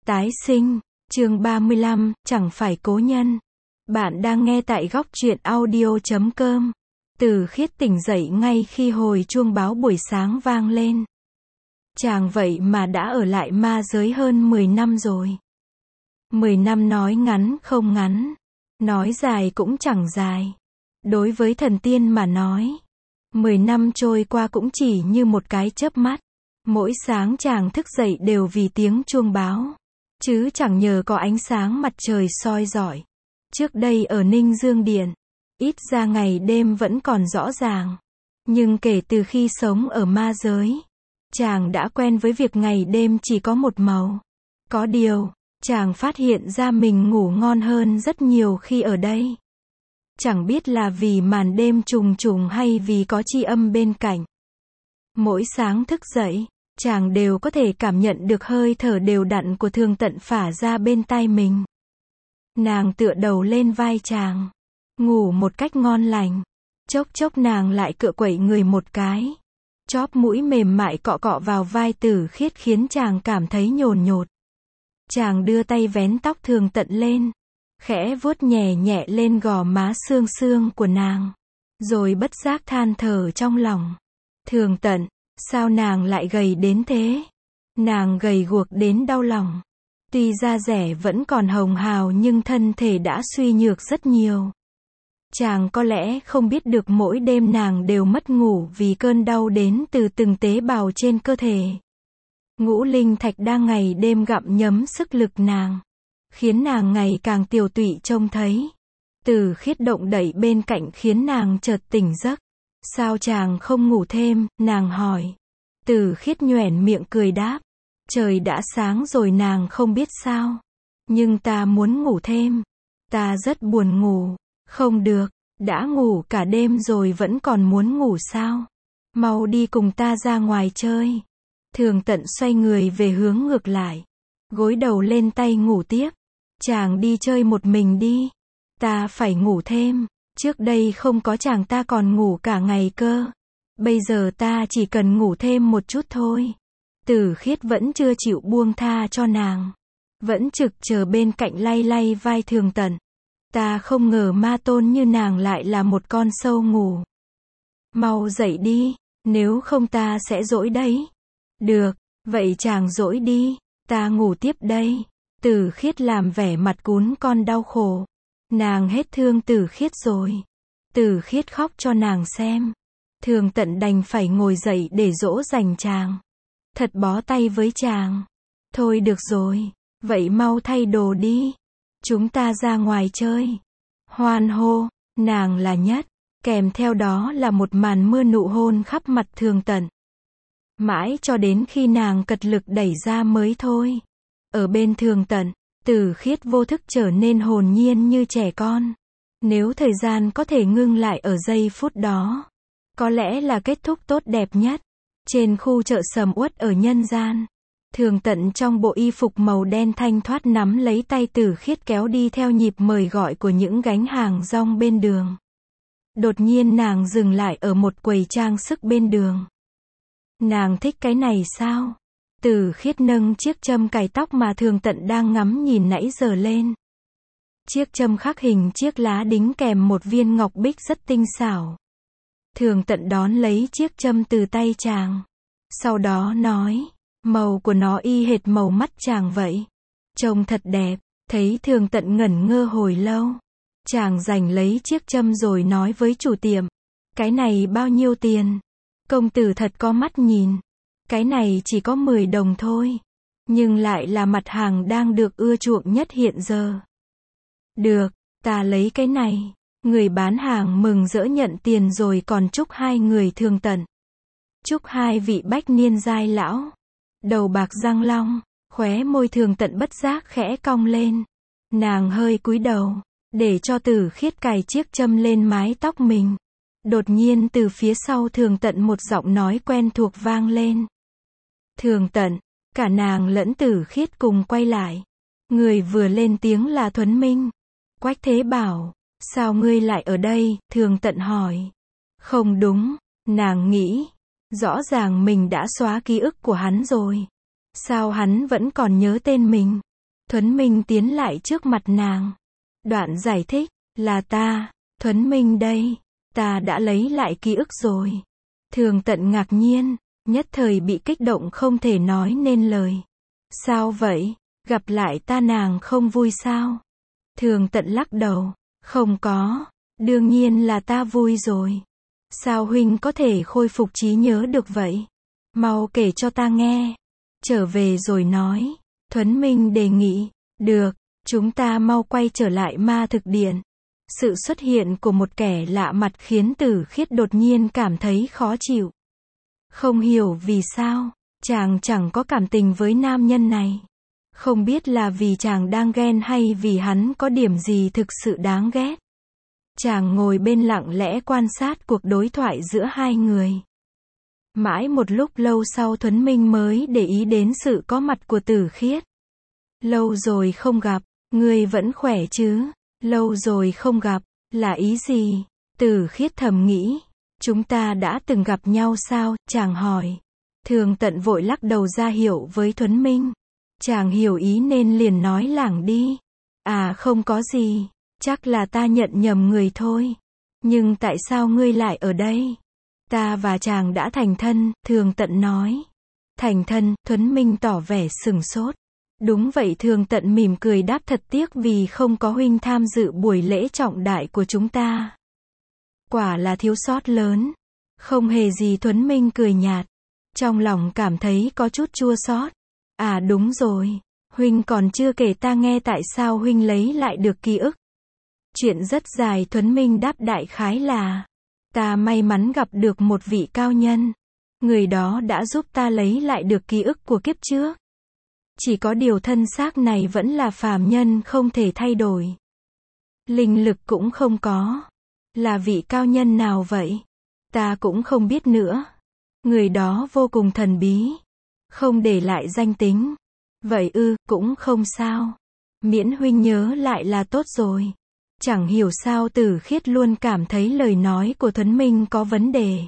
Tái sinh, chương 35, chẳng phải cố nhân. Bạn đang nghe tại góc truyện audio.com. Từ Khiết tỉnh dậy ngay khi hồi chuông báo buổi sáng vang lên. Chàng vậy mà đã ở lại ma giới hơn 10 năm rồi. 10 năm nói ngắn không ngắn, nói dài cũng chẳng dài. Đối với thần tiên mà nói, 10 năm trôi qua cũng chỉ như một cái chớp mắt. Mỗi sáng chàng thức dậy đều vì tiếng chuông báo, chứ chẳng nhờ có ánh sáng mặt trời soi rọi. Trước đây ở Ninh Dương Điện, ít ra ngày đêm vẫn còn rõ ràng. Nhưng kể từ khi sống ở ma giới, chàng đã quen với việc ngày đêm chỉ có một màu. Có điều, chàng phát hiện ra mình ngủ ngon hơn rất nhiều khi ở đây. Chẳng biết là vì màn đêm trùng trùng hay vì có tri âm bên cạnh. Mỗi sáng thức dậy, chàng đều có thể cảm nhận được hơi thở đều đặn của Thường Tận phả ra bên tai mình. Nàng tựa đầu lên vai chàng, ngủ một cách ngon lành. Chốc chốc nàng lại cựa quậy người một cái. Chóp mũi mềm mại cọ cọ vào vai Tử Khiết khiến chàng cảm thấy nhồn nhột. Chàng đưa tay vén tóc Thường Tận lên, khẽ vuốt nhẹ nhẹ lên gò má xương xương của nàng, rồi bất giác than thở trong lòng. Thường Tận, sao nàng lại gầy đến thế? Nàng gầy guộc đến đau lòng. Tuy da dẻ vẫn còn hồng hào nhưng thân thể đã suy nhược rất nhiều. Chàng có lẽ không biết được mỗi đêm nàng đều mất ngủ vì cơn đau đến từ từng tế bào trên cơ thể. Ngũ linh thạch đang ngày đêm gặm nhấm sức lực nàng, khiến nàng ngày càng tiều tụy trông thấy. Từ Khiết động đậy bên cạnh khiến nàng chợt tỉnh giấc. Sao chàng không ngủ thêm, nàng hỏi. Từ Khiết nhoẻn miệng cười đáp. Trời đã sáng rồi nàng không biết sao. Nhưng ta muốn ngủ thêm. Ta rất buồn ngủ. Không được, đã ngủ cả đêm rồi vẫn còn muốn ngủ sao? Mau đi cùng ta ra ngoài chơi. Thường Tận xoay người về hướng ngược lại, gối đầu lên tay ngủ tiếp. Chàng đi chơi một mình đi. Ta phải ngủ thêm. Trước đây không có chàng ta còn ngủ cả ngày cơ. Bây giờ ta chỉ cần ngủ thêm một chút thôi. Tử Khiết vẫn chưa chịu buông tha cho nàng, vẫn trực chờ bên cạnh lay lay vai Thường Tận. Ta không ngờ ma tôn như nàng lại là một con sâu ngủ. Mau dậy đi, nếu không ta sẽ dỗi đấy. Được, vậy chàng dỗi đi, ta ngủ tiếp đây. Tử Khiết làm vẻ mặt cún con đau khổ. Nàng hết thương Tử Khiết rồi. Tử Khiết khóc cho nàng xem. Thường Tận đành phải ngồi dậy để dỗ dành chàng. Thật bó tay với chàng. Thôi được rồi, vậy mau thay đồ đi. Chúng ta ra ngoài chơi. Hoan hô, nàng là nhất. Kèm theo đó là một màn mưa nụ hôn khắp mặt Thường Tận. Mãi cho đến khi nàng cật lực đẩy ra mới thôi. Ở bên Thường Tận, Tử Khiết vô thức trở nên hồn nhiên như trẻ con. Nếu thời gian có thể ngưng lại ở giây phút đó, có lẽ là kết thúc tốt đẹp nhất. Trên khu chợ sầm uất ở nhân gian, Thường Tận trong bộ y phục màu đen thanh thoát nắm lấy tay Tử Khiết kéo đi theo nhịp mời gọi của những gánh hàng rong bên đường. Đột nhiên nàng dừng lại ở một quầy trang sức bên đường. Nàng thích cái này sao? Tử Khiết nâng chiếc châm cài tóc mà Thường Tận đang ngắm nhìn nãy giờ lên. Chiếc châm khắc hình chiếc lá đính kèm một viên ngọc bích rất tinh xảo. Thường Tận đón lấy chiếc châm từ tay chàng. Sau đó nói, màu của nó y hệt màu mắt chàng vậy. Trông thật đẹp. Thấy Thường Tận ngẩn ngơ hồi lâu, chàng giành lấy chiếc châm rồi nói với chủ tiệm. Cái này bao nhiêu tiền? Công tử thật có mắt nhìn. Cái này chỉ có 10 đồng thôi. Nhưng lại là mặt hàng đang được ưa chuộng nhất hiện giờ. Được, ta lấy cái này. Người bán hàng mừng rỡ nhận tiền rồi còn chúc hai người Thường Tận. Chúc hai vị bách niên giai lão. Đầu bạc răng long, khóe môi Thường Tận bất giác khẽ cong lên. Nàng hơi cúi đầu, để cho Tử Khiết cài chiếc châm lên mái tóc mình. Đột nhiên từ phía sau Thường Tận một giọng nói quen thuộc vang lên. Thường Tận, cả nàng lẫn Tử Khiết cùng quay lại. Người vừa lên tiếng là Thuấn Minh. Quách Thế Bảo. Sao ngươi lại ở đây? Thường Tận hỏi. Không đúng, nàng nghĩ. Rõ ràng mình đã xóa ký ức của hắn rồi. Sao hắn vẫn còn nhớ tên mình? Thuấn Minh tiến lại trước mặt nàng. Đoạn giải thích, là ta, Thuấn Minh đây, ta đã lấy lại ký ức rồi. Thường Tận ngạc nhiên, nhất thời bị kích động không thể nói nên lời. Sao vậy, gặp lại ta nàng không vui sao? Thường Tận lắc đầu, không có, đương nhiên là ta vui rồi. Sao huynh có thể khôi phục trí nhớ được vậy? Mau kể cho ta nghe. Trở về rồi nói. Thuấn Minh đề nghị, được, chúng ta mau quay trở lại ma thực điện. Sự xuất hiện của một kẻ lạ mặt khiến Tử Khiết đột nhiên cảm thấy khó chịu. Không hiểu vì sao, chàng chẳng có cảm tình với nam nhân này. Không biết là vì chàng đang ghen hay vì hắn có điểm gì thực sự đáng ghét. Chàng ngồi bên lặng lẽ quan sát cuộc đối thoại giữa hai người. Mãi một lúc lâu sau Thuấn Minh mới để ý đến sự có mặt của Tử Khiết. Lâu rồi không gặp, ngươi vẫn khỏe chứ? Lâu rồi không gặp, là ý gì? Tử Khiết thầm nghĩ, chúng ta đã từng gặp nhau sao? Chàng hỏi. Thường Tận vội lắc đầu ra hiệu với Thuấn Minh. Chàng hiểu ý nên liền nói lảng đi. À không có gì, chắc là ta nhận nhầm người thôi. Nhưng tại sao ngươi lại ở đây? Ta và chàng đã thành thân, Thường Tận nói. Thành thân, Thuấn Minh tỏ vẻ sửng sốt. Đúng vậy, Thường Tận mỉm cười đáp, thật tiếc vì không có huynh tham dự buổi lễ trọng đại của chúng ta. Quả là thiếu sót lớn. Không hề gì, Thuấn Minh cười nhạt. Trong lòng cảm thấy có chút chua xót. À đúng rồi, huynh còn chưa kể ta nghe tại sao huynh lấy lại được ký ức. Chuyện rất dài, Thuấn Minh đáp đại khái là, ta may mắn gặp được một vị cao nhân. Người đó đã giúp ta lấy lại được ký ức của kiếp trước. Chỉ có điều thân xác này vẫn là phàm nhân không thể thay đổi. Linh lực cũng không có. Là vị cao nhân nào vậy? Ta cũng không biết nữa. Người đó vô cùng thần bí. Không để lại danh tính. Vậy ư, cũng không sao. Miễn huynh nhớ lại là tốt rồi. Chẳng hiểu sao Tử Khiết luôn cảm thấy lời nói của Thuấn Minh có vấn đề.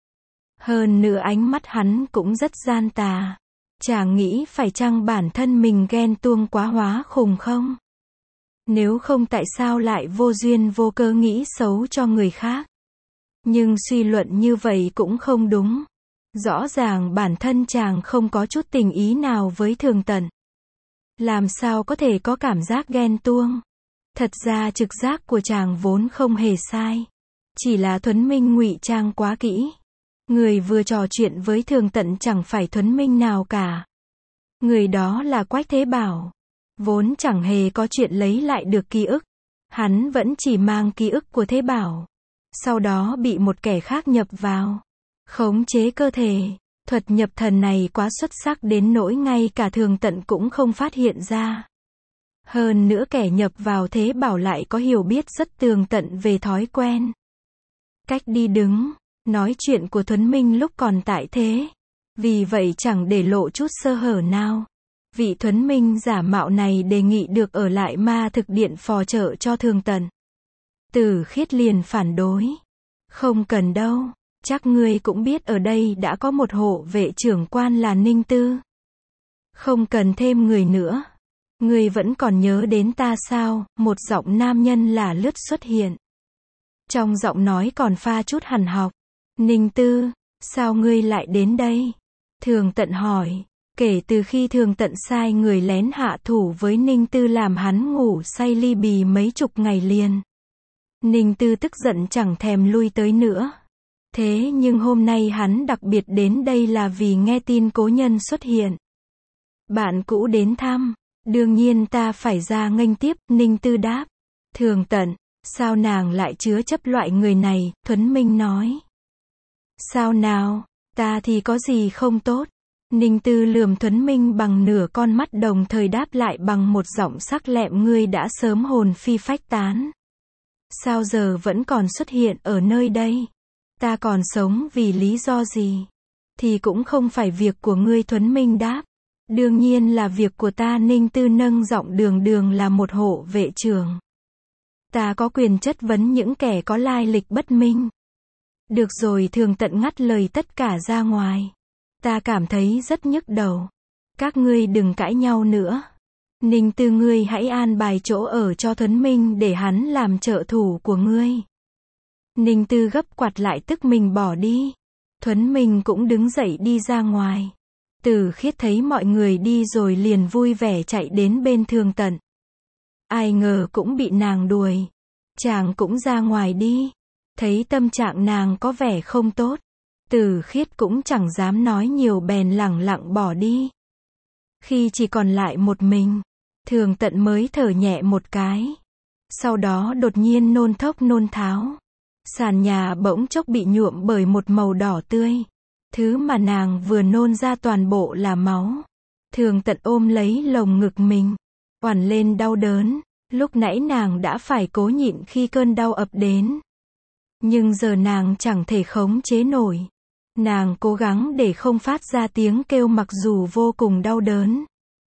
Hơn nữa ánh mắt hắn cũng rất gian tà. Chàng nghĩ phải chăng bản thân mình ghen tuông quá hóa khùng không? Nếu không tại sao lại vô duyên vô cớ nghĩ xấu cho người khác? Nhưng suy luận như vậy cũng không đúng. Rõ ràng bản thân chàng không có chút tình ý nào với Thường Tận. Làm sao có thể có cảm giác ghen tuông? Thật ra trực giác của chàng vốn không hề sai. Chỉ là Thuấn Minh ngụy trang quá kỹ. Người vừa trò chuyện với Thường Tận chẳng phải Thuấn Minh nào cả. Người đó là Quách Thế Bảo. Vốn chẳng hề có chuyện lấy lại được ký ức. Hắn vẫn chỉ mang ký ức của Thế Bảo. Sau đó bị một kẻ khác nhập vào. Khống chế cơ thể. Thuật nhập thần này quá xuất sắc đến nỗi ngay cả Thường Tận cũng không phát hiện ra. Hơn nữa kẻ nhập vào Thế Bảo lại có hiểu biết rất tường tận về thói quen. Cách đi đứng, nói chuyện của Thuấn Minh lúc còn tại thế. Vì vậy chẳng để lộ chút sơ hở nào. Vị Thuấn Minh giả mạo này đề nghị được ở lại ma thực điện phò trợ cho Thường Tận. Tử Khiết liền phản đối. Không cần đâu, chắc ngươi cũng biết ở đây đã có một hộ vệ trưởng quan là Ninh Tư. Không cần thêm người nữa. Ngươi vẫn còn nhớ đến ta sao? Một giọng nam nhân lả lướt xuất hiện. Trong giọng nói còn pha chút hằn học. Ninh Tư, sao ngươi lại đến đây? Thường Tận hỏi. Kể từ khi Thường Tận sai người lén hạ thủ với Ninh Tư làm hắn ngủ say ly bì mấy chục ngày liền. Ninh Tư tức giận chẳng thèm lui tới nữa. Thế nhưng hôm nay hắn đặc biệt đến đây là vì nghe tin cố nhân xuất hiện. Bạn cũ đến thăm. Đương nhiên ta phải ra nghênh tiếp, Ninh Tư đáp. Thường Tận, sao nàng lại chứa chấp loại người này? Thuấn Minh nói. Sao nào, ta thì có gì không tốt? Ninh Tư lườm Thuấn Minh bằng nửa con mắt đồng thời đáp lại bằng một giọng sắc lẹm, ngươi đã sớm hồn phi phách tán. Sao giờ vẫn còn xuất hiện ở nơi đây? Ta còn sống vì lý do gì? Thì cũng không phải việc của ngươi, Thuấn Minh đáp. Đương nhiên là việc của ta. Ninh Tư nâng giọng, đường đường là một hộ vệ trưởng. Ta có quyền chất vấn những kẻ có lai lịch bất minh. Được rồi, Thường Tận ngắt lời tất cả ra ngoài. Ta cảm thấy rất nhức đầu. Các ngươi đừng cãi nhau nữa. Ninh Tư ngươi hãy an bài chỗ ở cho Thuấn Minh để hắn làm trợ thủ của ngươi. Ninh Tư gấp quạt lại tức mình bỏ đi. Thuấn Minh cũng đứng dậy đi ra ngoài. Từ Khiết thấy mọi người đi rồi liền vui vẻ chạy đến bên Thường Tận. Ai ngờ cũng bị nàng đuổi. Chàng cũng ra ngoài đi. Thấy tâm trạng nàng có vẻ không tốt. Từ Khiết cũng chẳng dám nói nhiều bèn lẳng lặng bỏ đi. Khi chỉ còn lại một mình, Thường Tận mới thở nhẹ một cái. Sau đó đột nhiên nôn thốc nôn tháo. Sàn nhà bỗng chốc bị nhuộm bởi một màu đỏ tươi. Thứ mà nàng vừa nôn ra toàn bộ là máu. Thường Tận ôm lấy lồng ngực mình, oằn lên đau đớn. Lúc nãy nàng đã phải cố nhịn khi cơn đau ập đến. Nhưng giờ nàng chẳng thể khống chế nổi. Nàng cố gắng để không phát ra tiếng kêu mặc dù vô cùng đau đớn.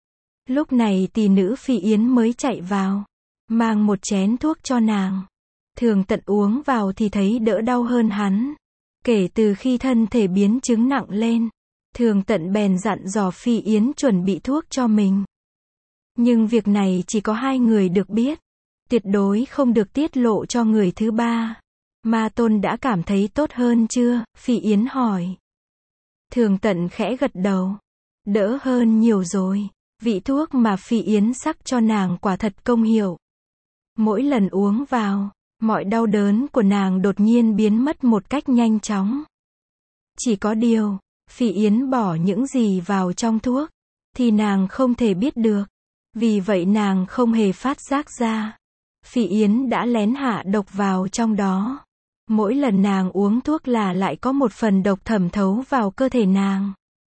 Lúc này tỷ nữ Phi Yến mới chạy vào, mang một chén thuốc cho nàng. Thường Tận uống vào thì thấy đỡ đau hơn hắn. Kể từ khi thân thể biến chứng nặng lên, Thường Tận bèn dặn dò Phi Yến chuẩn bị thuốc cho mình. Nhưng việc này chỉ có hai người được biết. Tuyệt đối không được tiết lộ cho người thứ ba. Ma Tôn đã cảm thấy tốt hơn chưa? Phi Yến hỏi. Thường Tận khẽ gật đầu. Đỡ hơn nhiều rồi. Vị thuốc mà Phi Yến sắc cho nàng quả thật công hiệu. Mỗi lần uống vào, mọi đau đớn của nàng đột nhiên biến mất một cách nhanh chóng. Chỉ có điều, Phi Yến bỏ những gì vào trong thuốc, thì nàng không thể biết được. Vì vậy nàng không hề phát giác ra. Phi Yến đã lén hạ độc vào trong đó. Mỗi lần nàng uống thuốc là lại có một phần độc thẩm thấu vào cơ thể nàng.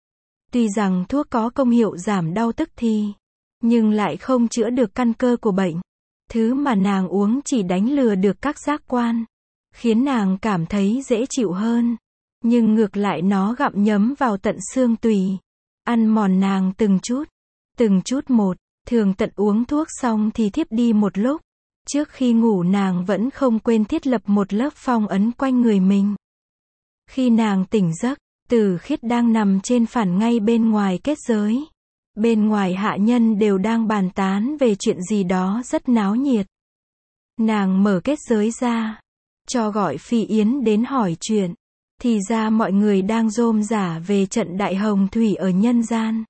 Tuy rằng thuốc có công hiệu giảm đau tức thì, nhưng lại không chữa được căn cơ của bệnh. Thứ mà nàng uống chỉ đánh lừa được các giác quan, khiến nàng cảm thấy dễ chịu hơn. Nhưng ngược lại nó gặm nhấm vào tận xương tủy, ăn mòn nàng từng chút một. Thường Tận uống thuốc xong thì thiếp đi một lúc. Trước khi ngủ nàng vẫn không quên thiết lập một lớp phong ấn quanh người mình. Khi nàng tỉnh giấc, Từ Khiết đang nằm trên phản ngay bên ngoài kết giới. Bên ngoài hạ nhân đều đang bàn tán về chuyện gì đó rất náo nhiệt. Nàng mở kết giới ra, cho gọi Phi Yến đến hỏi chuyện. Thì ra mọi người đang rôm rả về trận đại hồng thủy ở nhân gian.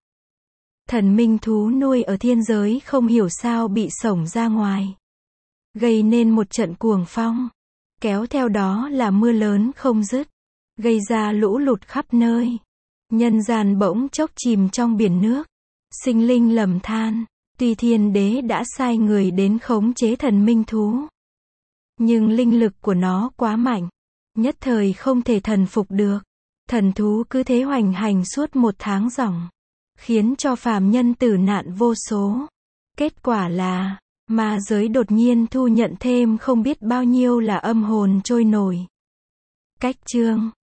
Thần minh thú nuôi ở thiên giới không hiểu sao bị xổng ra ngoài, gây nên một trận cuồng phong, kéo theo đó là mưa lớn không dứt, gây ra lũ lụt khắp nơi. Nhân gian bỗng chốc chìm trong biển nước, sinh linh lầm than. Tuy thiên đế đã sai người đến khống chế thần minh thú, nhưng linh lực của nó quá mạnh, nhất thời không thể thần phục được. Thần thú cứ thế hoành hành suốt 1 tháng ròng, khiến cho phàm nhân tử nạn vô số. Kết quả là, ma giới đột nhiên thu nhận thêm không biết bao nhiêu là âm hồn trôi nổi. Cách chương